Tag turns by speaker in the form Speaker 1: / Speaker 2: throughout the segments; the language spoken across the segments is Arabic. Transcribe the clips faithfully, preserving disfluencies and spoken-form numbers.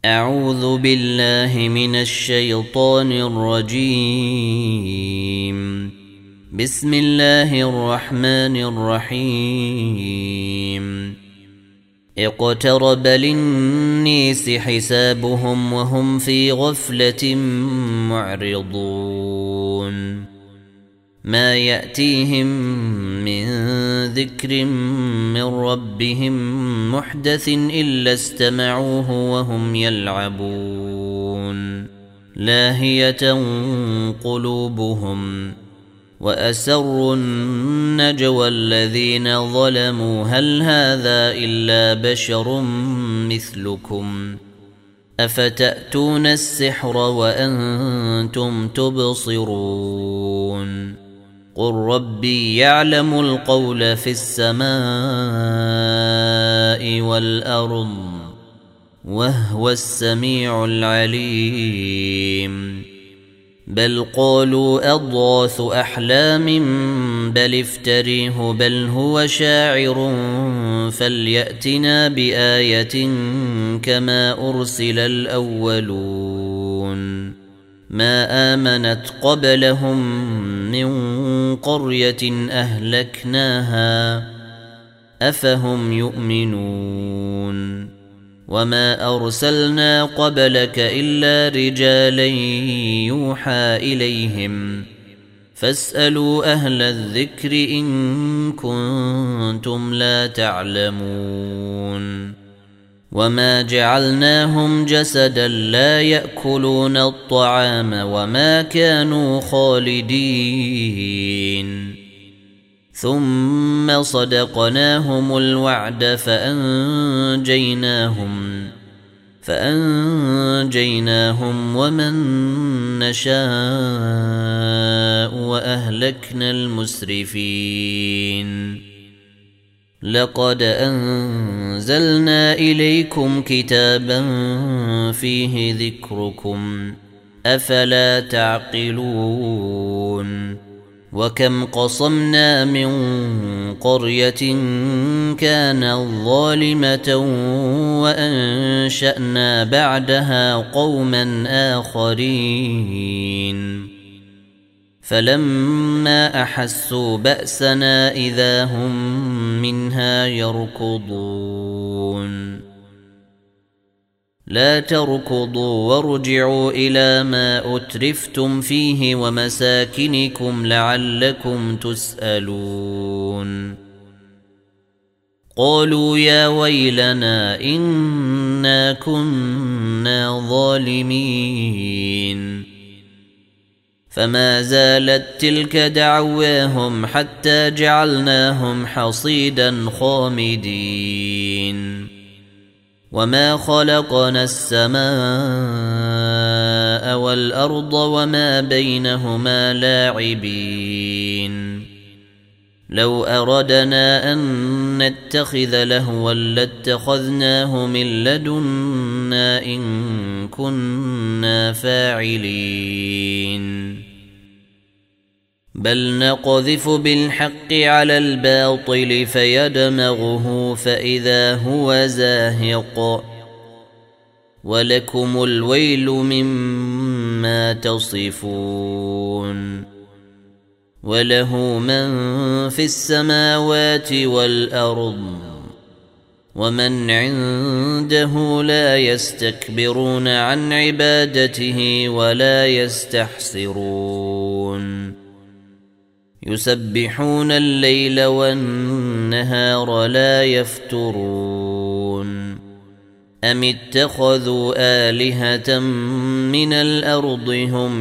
Speaker 1: أعوذ بالله من الشيطان الرجيم. بسم الله الرحمن الرحيم. اقترب للناس حسابهم وهم في غفلة معرضون. ما يأتيهم من ذكر من ربهم محدث إلا استمعوه وهم يلعبون لاهية قلوبهم وأسروا النجوى الذين ظلموا هل هذا إلا بشر مثلكم أفتأتون السحر وأنتم تبصرون قل ربي يعلم القول في السماء والأرض وهو السميع العليم. بل قالوا أضغاث أحلام بل افتريه بل هو شاعر فليأتنا بآية كما أرسل الأولون. ما آمنت قبلهم من قرية أهلكناها أفهم يؤمنون. وما أرسلنا قبلك إلا رجالا يوحى إليهم فاسألوا أهل الذكر إن كنتم لا تعلمون. وما جعلناهم جسدا لا يأكلون الطعام وما كانوا خالدين ثم صدقناهم الوعد فأنجيناهم فأنجيناهم ومن نشاء وأهلكنا المسرفين. لقد أنزلنا إليكم كتابا فيه ذكركم أفلا تعقلون. وكم قصمنا من قرية كانت ظالمة وأنشأنا بعدها قوما آخرين فلما أحسوا بأسنا إذا هم منها يركضون. لا تركضوا وارجعوا إلى ما أترفتم فيه ومساكنكم لعلكم تسألون. قالوا يا ويلنا إنا كنا ظالمين. فما زالت تلك دعواهم حتى جعلناهم حصيدا خامدين. وما خلقنا السماء والأرض وما بينهما لاعبين. لو أردنا أن نتخذ لهوا لاتخذناه من لدنا إن كنا فاعلين. بل نقذف بالحق على الباطل فيدمغه فإذا هو زاهق ولكم الويل مما تصفون. وله من في السماوات والأرض ومن عنده لا يستكبرون عن عبادته ولا يستحسرون. يسبحون الليل والنهار لا يفترون. أم اتخذوا آلهة من الأرض هم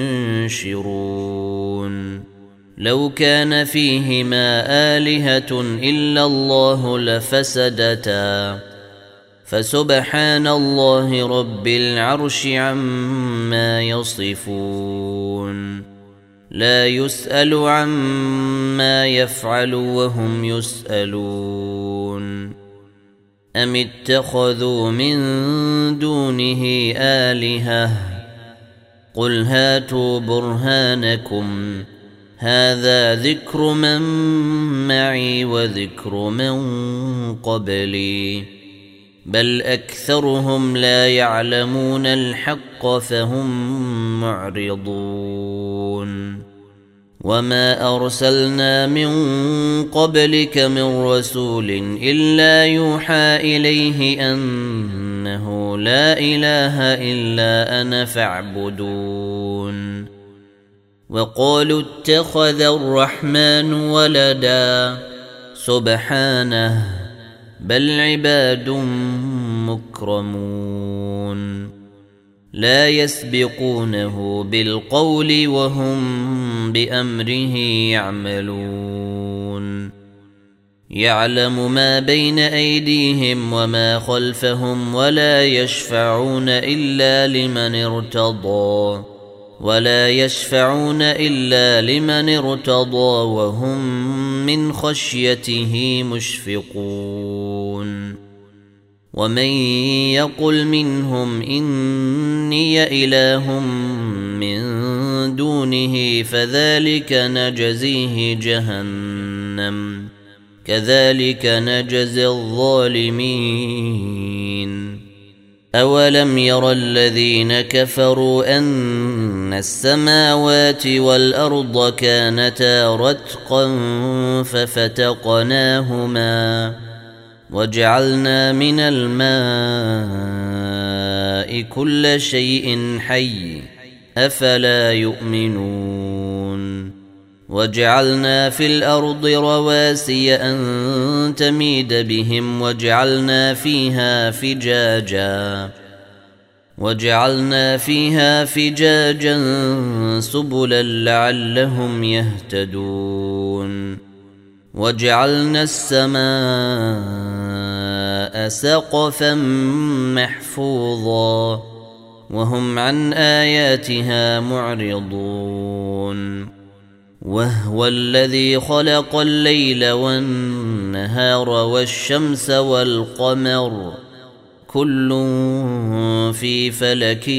Speaker 1: ينشرون. لو كان فيهما آلهة إلا الله لفسدتا فسبحان الله رب العرش عما يصفون. لا يسأل عما يفعل وهم يسألون. أم اتخذوا من دونه آلهة قل هاتوا برهانكم هذا ذكر من معي وذكر من قبلي بل أكثرهم لا يعلمون الحق فهم معرضون وما أرسلنا من قبلك من رسول إلا يوحى إليه أنه لا إله إلا أنا فاعبدون وقالوا اتخذ الرحمن ولدا سبحانه بل عباد مكرمون لا يسبقونه بالقول وهم بأمره يعملون يعلم ما بين أيديهم وما خلفهم ولا يشفعون إلا لمن ارتضى ولا يشفعون إلا لمن ارتضى وهم من خشيته مشفقون ومن يقل منهم إني إله من دونه فذلك نجزيه جهنم كذلك نجزي الظالمين أولم ير الذين كفروا أن السماوات والأرض كانتا رتقا ففتقناهما وجعلنا من الماء كل شيء حي أفلا يؤمنون وجعلنا في الأرض رواسي أن تميد بهم وجعلنا فيها فجاجا وجعلنا فيها فجاجا سبلا لعلهم يهتدون وجعلنا السماء سقفا محفوظا وهم عن آياتها معرضون وهو الذي خلق الليل والنهار والشمس والقمر كل في فلك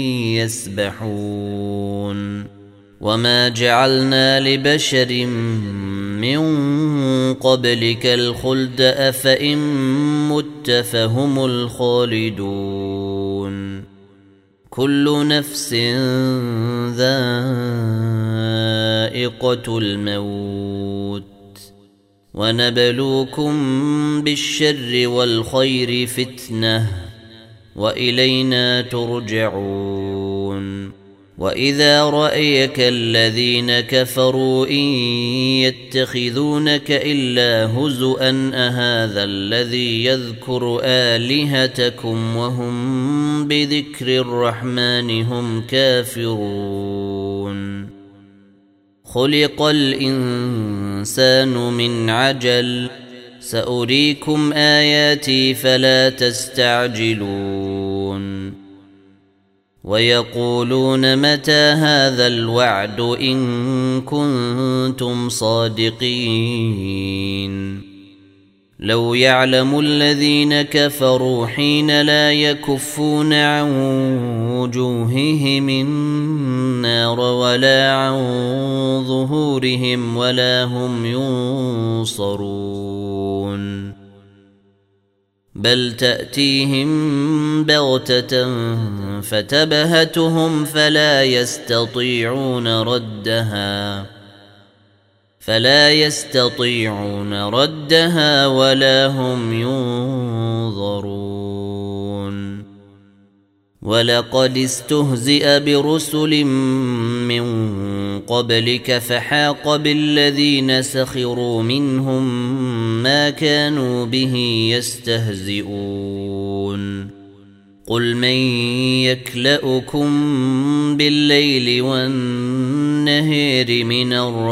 Speaker 1: يسبحون وما جعلنا لبشر من قبلك الخلد أفإن مت فهم الخالدون كل نفس ذائقة الموت ونبلوكم بالشر والخير فتنة وإلينا ترجعون وإذا رأيك الذين كفروا إن يتخذونك إلا هزؤا أهذا الذي يذكر آلهتكم وهم بذكر الرحمن هم كافرون خلق الإنسان من عجل سأريكم آياتي فلا تستعجلون ويقولون متى هذا الوعد إن كنتم صادقين لو يعلم الذين كفروا حين لا يكفون عن وجوههم النار ولا عن ظهورهم ولا هم ينصرون بل تأتيهم بغتة فتبهتهم فلا يستطيعون ردها فلا يستطيعون ردها ولا هم ينظرون ولقد استهزئ برسل من قبلك فحاق بالذين سخروا منهم ما كانوا به يستهزئون قل من يكلؤكم بالليل والنهار من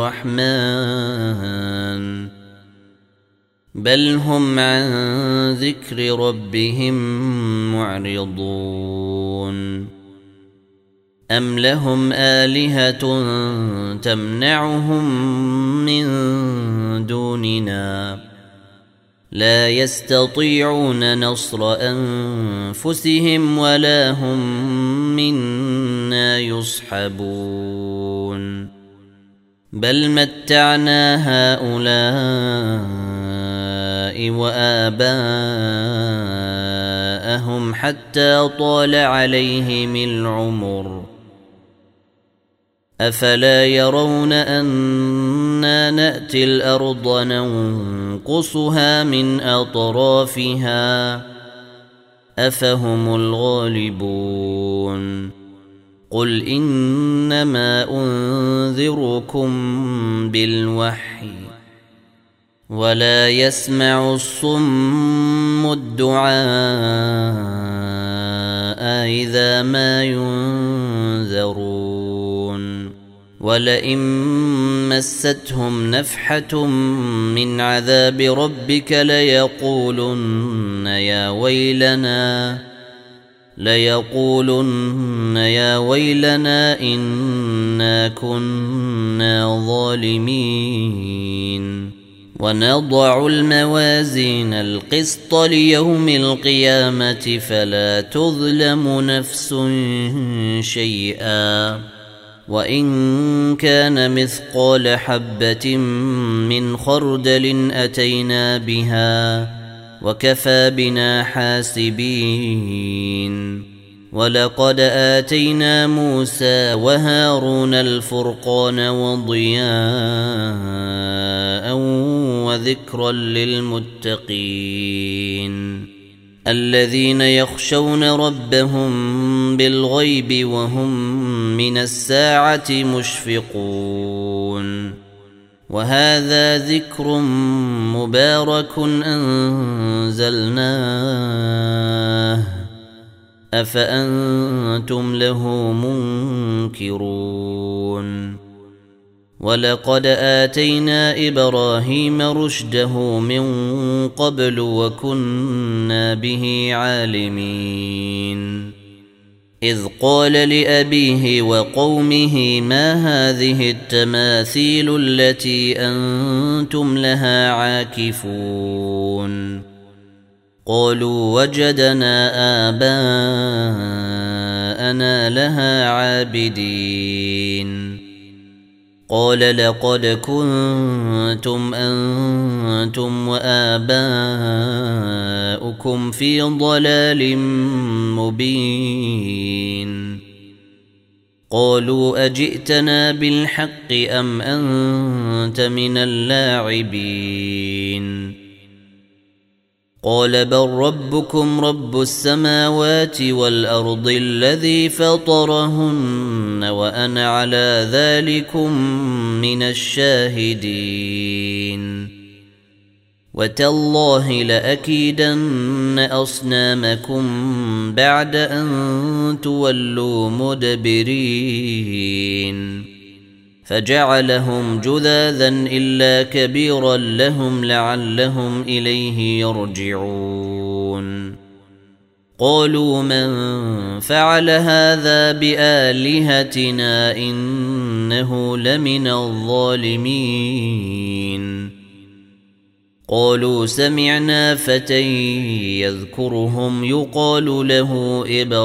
Speaker 1: الرحمن بل هم عن ذكر ربهم معرضون أم لهم آلهة تمنعهم من دوننا لا يستطيعون نصر أنفسهم ولا هم منا يصحبون بل متعنا هؤلاء وآباءهم معهم حتى طال عليهم العمر أفلا يرون أنا نأتي الأرض ننقصها من أطرافها أفهم الغالبون قل إنما أنذركم بالوحي ولا يسمع الصم الدعاء إذا ما ينذرون ولئن مستهم نفحة من عذاب ربك ليقولن يا ويلنا ليقولن يا ويلنا إنا كنا ظالمين ونضع الموازين القسط ليوم القيامة فلا تظلم نفس شيئا وإن كان مثقال حبة من خردل أتينا بها وكفى بنا حاسبين ولقد آتينا موسى وهارون الفرقان وضياء وذكرا للمتقين الذين يخشون ربهم بالغيب وهم من الساعة مشفقون وهذا ذكر مبارك أنزلناه أفأنتم له منكرون ولقد آتينا إبراهيم رشده من قبل وكنا به عالمين إذ قال لأبيه وقومه ما هذه التماثيل التي أنتم لها عاكفون قالوا وجدنا آباءنا لها عابدين قال لقد كنتم أنتم وآباؤكم في ضلال مبين قالوا أجئتنا بالحق أم أنت من اللاعبين قال بل ربكم رب السماوات والأرض الذي فطرهن وأنا على ذلكم من الشاهدين وتالله لأكيدن أصنامكم بعد أن تولوا مدبرين فجعلهم جذاذا إلا كبيرا لهم لعلهم إليه يرجعون قالوا من فعل هذا بآلهتنا إنه لمن الظالمين قالوا سمعنا فتى يذكرهم يقال له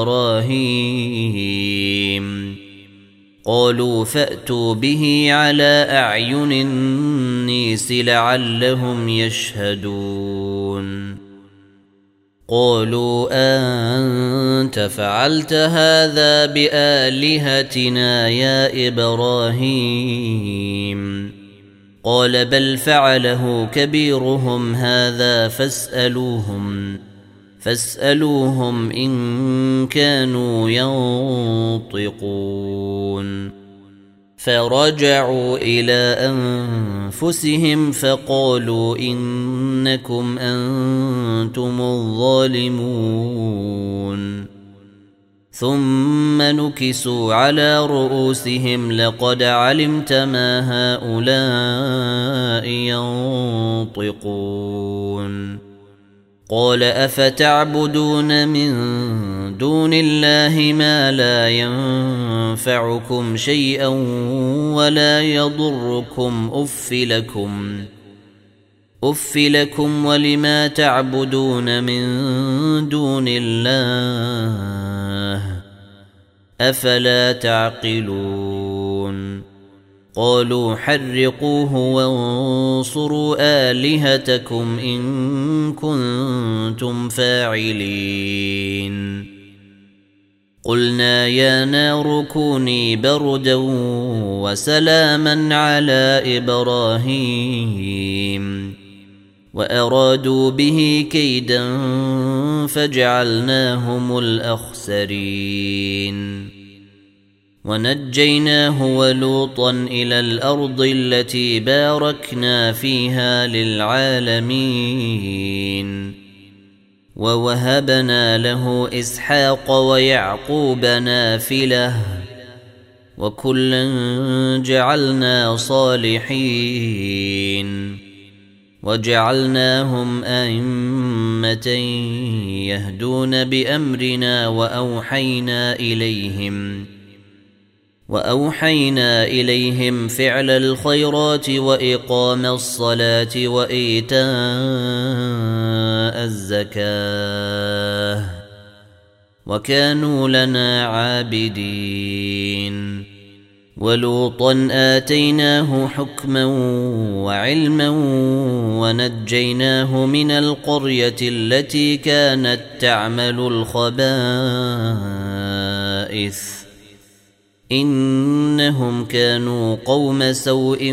Speaker 1: إبراهيم قالوا فأتوا به على أعين النيس لعلهم يشهدون قالوا أنت فعلت هذا بآلهتنا يا إبراهيم قال بل فعله كبيرهم هذا فاسألوهم فاسألوهم إن كانوا ينطقون فرجعوا إلى أنفسهم فقالوا إنكم أنتم الظالمون ثم نكسوا على رؤوسهم لقد علمت ما هؤلاء ينطقون قال أفتعبدون من دون الله ما لا ينفعكم شيئا ولا يضركم أف لكم أف لكم ولما تعبدون من دون الله أفلا تعقلون قالوا حرقوه وانصروا آلهتكم إن كنتم فاعلين قلنا يا نار كوني بردا وسلاما على إبراهيم وأرادوا به كيدا فجعلناهم الأخسرين ونجيناه ولوطا إلى الأرض التي باركنا فيها للعالمين ووهبنا له إسحاق ويعقوب نافلة وكلا جعلنا صالحين وجعلناهم أئمة يهدون بأمرنا وأوحينا إليهم وأوحينا إليهم فعل الخيرات وإقام الصلاة وإيتاء الزكاة وكانوا لنا عابدين ولوطا آتيناه حكما وعلما ونجيناه من القرية التي كانت تعمل الخبائث إنهم كانوا قوم سوء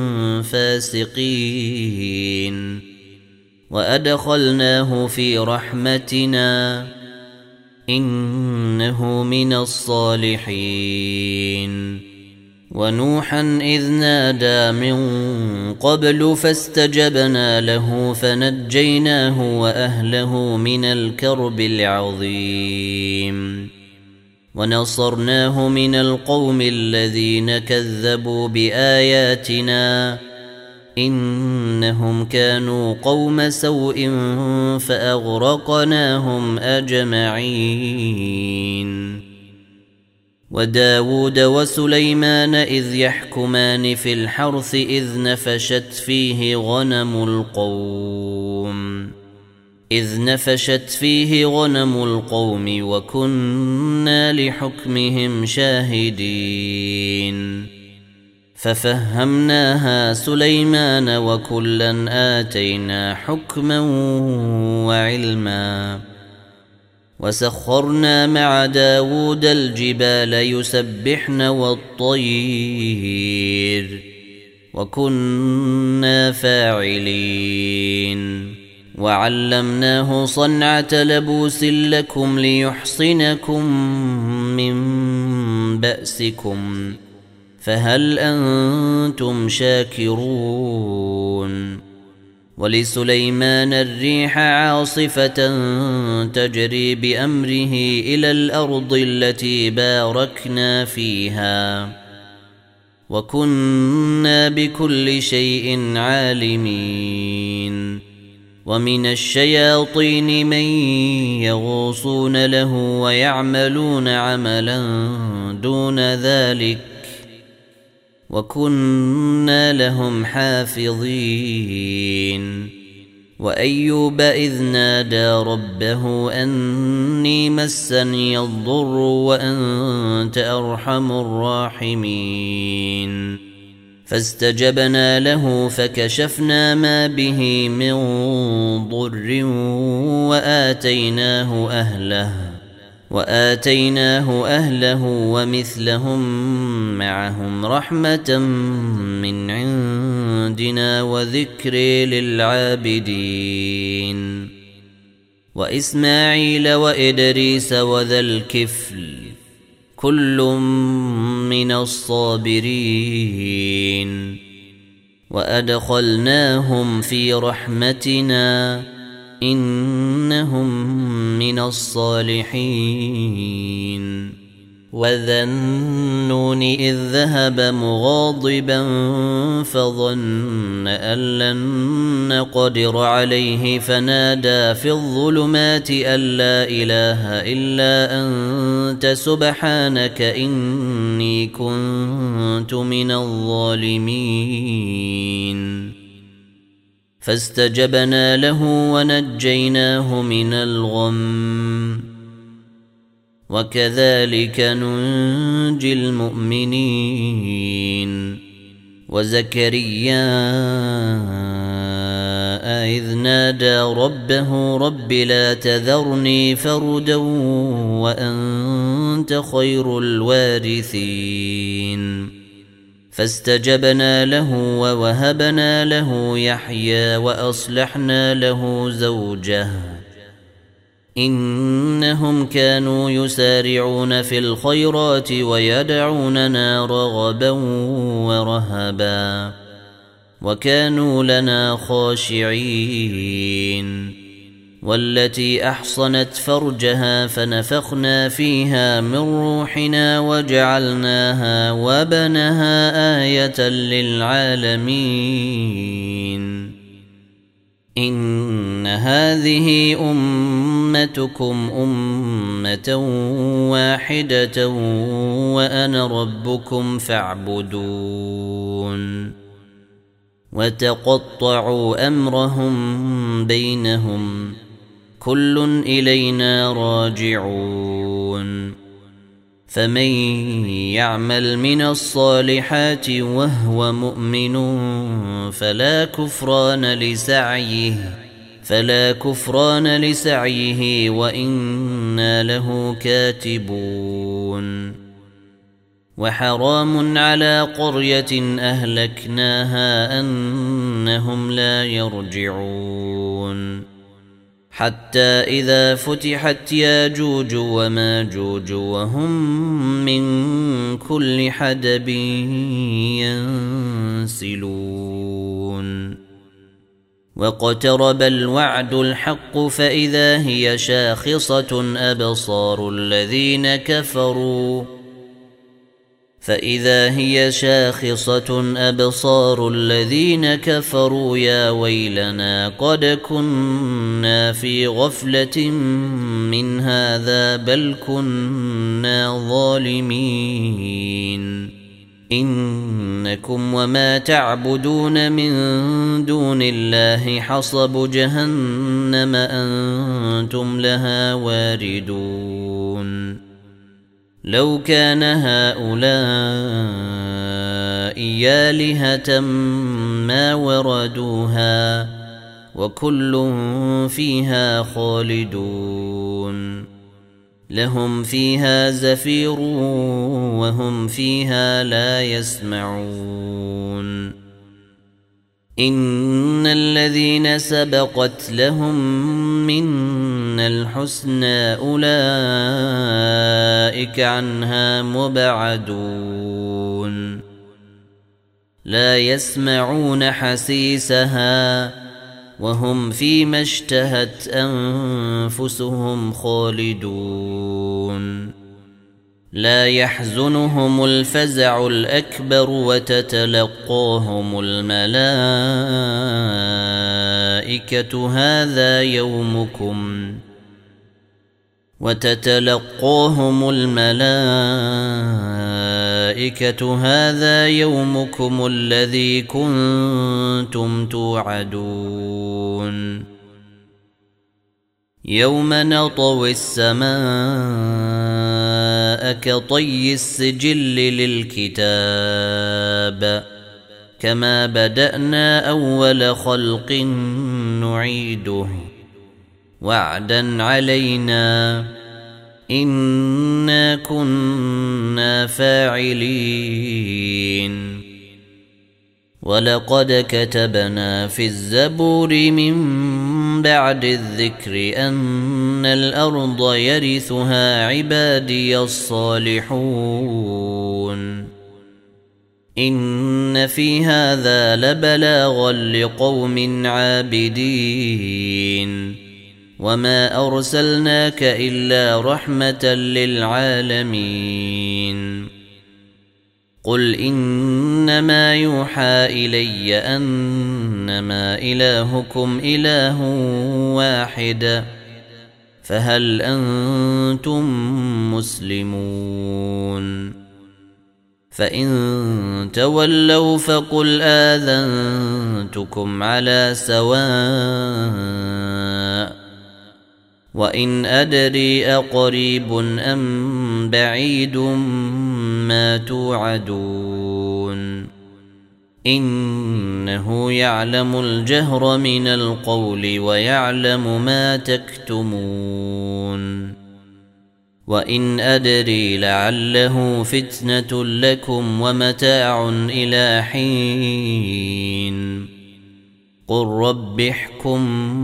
Speaker 1: فاسقين وأدخلناه في رحمتنا إنه من الصالحين ونوحا إذ نادى من قبل فاستجبنا له فنجيناه وأهله من الكرب العظيم ونصرناه من القوم الذين كذبوا بآياتنا إنهم كانوا قوم سوء فأغرقناهم أجمعين وداود وسليمان إذ يحكمان في الحرث إذ نفشت فيه غنم القوم إذ نفشت فيه غنم القوم وكنا لحكمهم شاهدين ففهمناها سليمان وكلا آتينا حكما وعلما وسخرنا مع داود الجبال يسبحن والطير وكنا فاعلين وعلمناه صنعة لبوس لكم ليحصنكم من بأسكم فهل أنتم شاكرون ولسليمان الريح عاصفة تجري بأمره إلى الأرض التي باركنا فيها وكنا بكل شيء عالمين ومن الشياطين من يغوصون له ويعملون عملا دون ذلك وكنا لهم حافظين وأيوب إذ نادى ربه أني مسني الضر وأنت أرحم الراحمين فاستجبنا له فكشفنا ما به من ضر وآتيناه أهله وآتيناه أهله ومثلهم معهم رحمة من عندنا وذكر للعابدين وإسماعيل وإدريس وذا الكفل كل من الصابرين وأدخلناهم في رحمتنا إنهم من الصالحين وذا النون إذ ذهب مغاضبا فظن أن لن نقدر عليه فنادى في الظلمات أن لا إله إلا أنت سبحانك إني كنت من الظالمين فاستجبنا له ونجيناه من الغم وكذلك ننجي المؤمنين وزكريا إذ نادى ربه رب لا تذرني فردا وأنت خير الوارثين فاستجبنا له ووهبنا له يحيى وأصلحنا له زوجه إنهم كانوا يسارعون في الخيرات ويدعوننا رغبا ورهبا وكانوا لنا خاشعين والتي أحصنت فرجها فنفخنا فيها من روحنا وجعلناها وبنها آية للعالمين إن هذه أمتكم أمة واحدة وأنا ربكم فاعبدون وتقطعوا أمرهم بينهم كل إلينا راجعون فمن يعمل من الصالحات وهو مؤمن فلا كفران لسعيه فلا كفران لسعيه وإنا له كاتبون وحرام على قرية أهلكناها أنهم لا يرجعون حتى إذا فتحت ياجوج وماجوج وهم من كل حدب ينسلون واقترب الوعد الحق فإذا هي شاخصة أبصار الذين كفروا فإذا هي شاخصة أبصار الذين كفروا يا ويلنا قد كنا في غفلة من هذا بل كنا ظالمين إنكم وما تعبدون من دون الله حصب جهنم أنتم لها واردون لو كان هؤلاء آلهة ما وردوها وكل فيها خالدون لهم فيها زفير وهم فيها لا يسمعون إن الذين سبقت لهم منا الحسنى أولئك عنها مبعدون لا يسمعون حسيسها وهم فيما اشتهت أنفسهم خالدون لا يحزنهم الفزع الأكبر وتتلقاهم الملائكة هذا يومكم وتتلقاهم الملائكة هذا يومكم الذي كنتم توعدون يوم نطوي السماء كطي السجل للكتاب كما بدأنا أول خلق نعيده وعدا علينا إنا كنا فاعلين ولقد كتبنا في الزبور من بعد الذكر أن الأرض يرثها عبادي الصالحون إن في هذا لبلاغا لقوم عابدين وما أرسلناك إلا رحمة للعالمين قل إنما يوحى إلي أنما إلهكم إله واحد فهل أنتم مسلمون فإن تولوا فقل آذنتكم على سواء وإن أدري أقريب أم بعيد ما توعدون إنه يعلم الجهر من القول ويعلم ما تكتمون وإن أدري لعله فتنة لكم ومتاع إلى حين قل رب احكم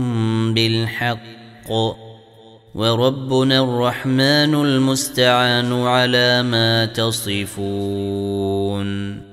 Speaker 1: بالحق وربنا الرحمن المستعان على ما تصفون.